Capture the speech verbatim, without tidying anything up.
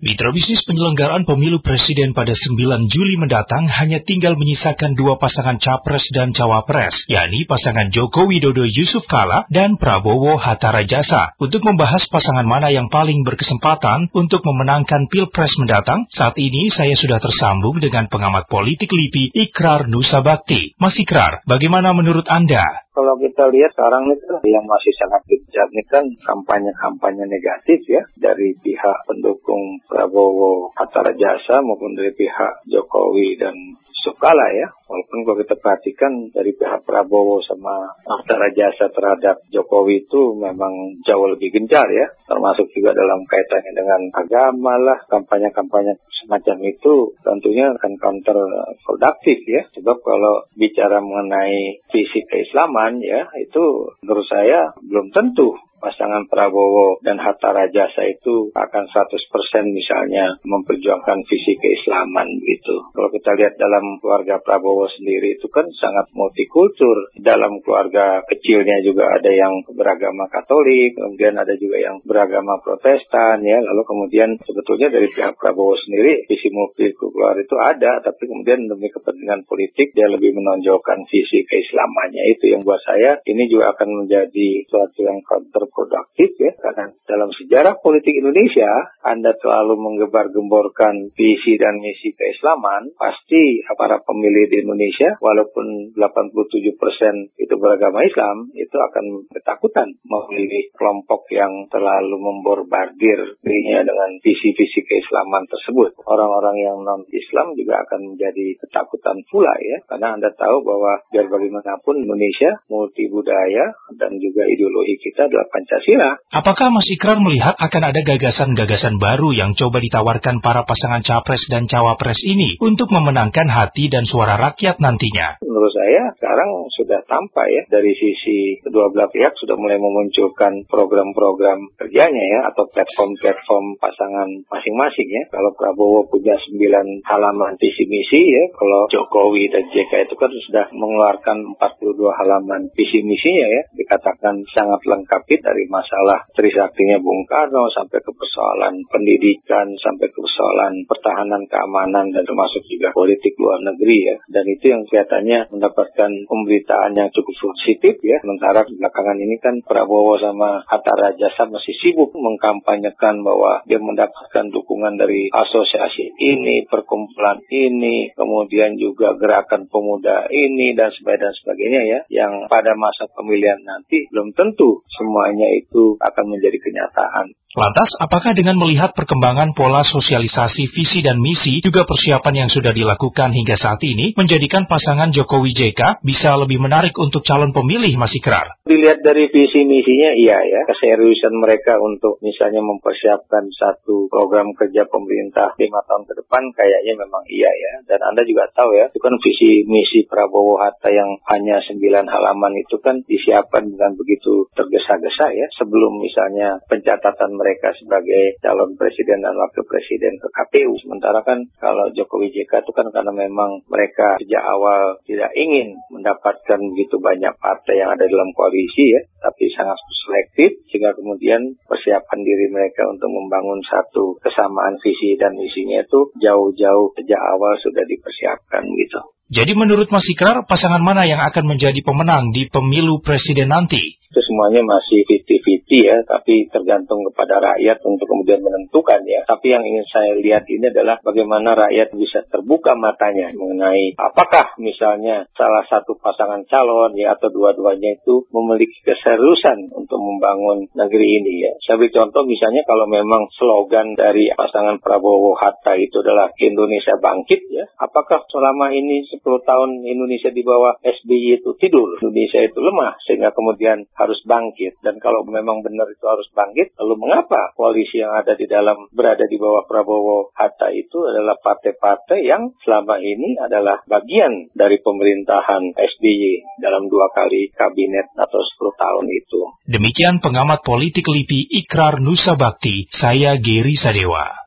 Mitra bisnis penyelenggaraan pemilu presiden pada sembilan Juli mendatang hanya tinggal menyisakan dua pasangan capres dan cawapres, yakni pasangan Joko Widodo Yusuf Kala dan Prabowo Hatta Rajasa. Untuk membahas pasangan mana yang paling berkesempatan untuk memenangkan Pilpres mendatang, saat ini saya sudah tersambung dengan pengamat politik L I P I, Ikrar Nusabakti. Mas Ikrar, bagaimana menurut Anda? Kalau kita lihat sekarang itu yang masih sangat gencar ini kan kampanye-kampanye negatif ya dari pihak pendukung Prabowo Hatta Rajasa maupun dari pihak Jokowi dan Yusuf Kala ya. Walaupun kalau kita perhatikan dari pihak Prabowo sama Hatta Rajasa terhadap Jokowi itu memang jauh lebih gencar ya. Termasuk juga dalam kaitannya dengan agama lah, kampanye-kampanye semacam itu tentunya akan counter produktif ya. Sebab kalau bicara mengenai visi keislaman ya, itu menurut saya belum tentu pasangan Prabowo dan Hatta Rajasa itu akan seratus persen misalnya memperjuangkan visi keislaman gitu. Kalau kita lihat dalam keluarga Prabowo sendiri itu kan sangat multikultur. Dalam keluarga kecilnya juga ada yang beragama Katolik, kemudian ada juga yang beragama Protestan ya. Lalu kemudian sebetulnya dari pihak Prabowo sendiri visi multikultur itu ada, tapi kemudian demi kepentingan politik dia lebih menonjolkan visi keislamannya. Itu yang buat saya ini juga akan menjadi suatu yang counter produktif ya, karena dalam sejarah politik Indonesia Anda terlalu menggembar-gemborkan visi dan misi keislaman, pasti para pemilih di Indonesia walaupun delapan puluh tujuh persen itu beragama Islam, itu akan ketakutan memilih kelompok yang terlalu memborbardir dirinya dengan visi-visi keislaman tersebut. Orang-orang yang non-Islam juga akan menjadi ketakutan pula ya, karena Anda tahu bahwa biar bagaimanapun Indonesia multi budaya dan juga ideologi kita adalah Pancasila. Apakah Mas Ikrar melihat akan ada gagasan-gagasan baru yang coba ditawarkan para pasangan capres dan cawapres ini untuk memenangkan hati dan suara rakyat nantinya? Menurut saya sekarang sudah tampak ya, dari sisi kedua belah pihak sudah mulai memunculkan program-program kerjanya ya, atau platform-platform pasangan masing-masing ya. Kalau Prabowo punya sembilan halaman visi misi ya, kalau Jokowi dan J K itu kan sudah mengeluarkan empat puluh dua halaman visi misinya ya, dikatakan sangat lengkap dari masalah Trisaktinya Bung Karno sampai ke persoalan pendidikan, sampai ke persoalan pertahanan keamanan dan termasuk juga politik luar negeri ya. Dan itu yang kelihatannya mendapatkan pemberitaan yang cukup positif ya. Sementara belakangan ini kan Prabowo sama Hatta Rajasa masih sibuk mengkampanyekan bahwa dia mendapatkan dukungan dari asosiasi ini, perkumpulan ini, kemudian juga gerakan pemuda ini dan sebagainya dan sebagainya ya. Yang pada masa pemilihan nanti belum tentu semuanya itu akan menjadi kenyataan. Lantas, apakah dengan melihat perkembangan pola sosialisasi visi dan misi, juga persiapan yang sudah dilakukan hingga saat ini, menjadikan pasangan Jokowi J K bisa lebih menarik untuk calon pemilih, Mas Ikrar? Dilihat dari visi misinya, iya ya, keseriusan mereka untuk misalnya mempersiapkan satu program kerja pemerintah lima tahun ke depan, kayaknya memang iya ya. Dan Anda juga tahu ya, itu kan visi misi Prabowo Hatta yang hanya sembilan halaman itu kan disiapkan dengan begitu tergesa-gesa ya, sebelum misalnya pencatatan mereka sebagai calon presiden dan wakil presiden ke K P U. Sementara kan kalau Jokowi J K itu kan karena memang mereka sejak awal tidak ingin mendapatkan begitu banyak partai yang ada dalam koalisi ya, tapi sangat selektif, sehingga kemudian persiapan diri mereka untuk membangun satu kesamaan visi dan misinya itu jauh-jauh sejak awal sudah dipersiapkan gitu. Jadi menurut Mas Ikrar, pasangan mana yang akan menjadi pemenang di pemilu presiden nanti? Itu semuanya masih lima puluh lima puluh ya, tapi tergantung kepada rakyat untuk kemudian menentukan ya. Tapi yang ingin saya lihat ini adalah bagaimana rakyat bisa terbuka matanya mengenai apakah misalnya salah satu pasangan calon ya atau dua-duanya itu memiliki keseriusan untuk membangun negeri ini ya. Saya beri contoh misalnya kalau memang slogan dari pasangan Prabowo Hatta itu adalah Indonesia bangkit ya, apakah selama ini sepuluh tahun Indonesia di bawah S B Y itu tidur, Indonesia itu lemah sehingga kemudian harus bangkit? Dan kalau memang benar itu harus bangkit, lalu mengapa koalisi yang ada di dalam berada di bawah Prabowo Hatta itu adalah partai-partai yang selama ini adalah bagian dari pemerintahan S B Y dalam dua kali kabinet atau sepuluh tahun itu. Demikian pengamat politik L I P I, Ikrar Nusabakti, saya Geri Sadewa.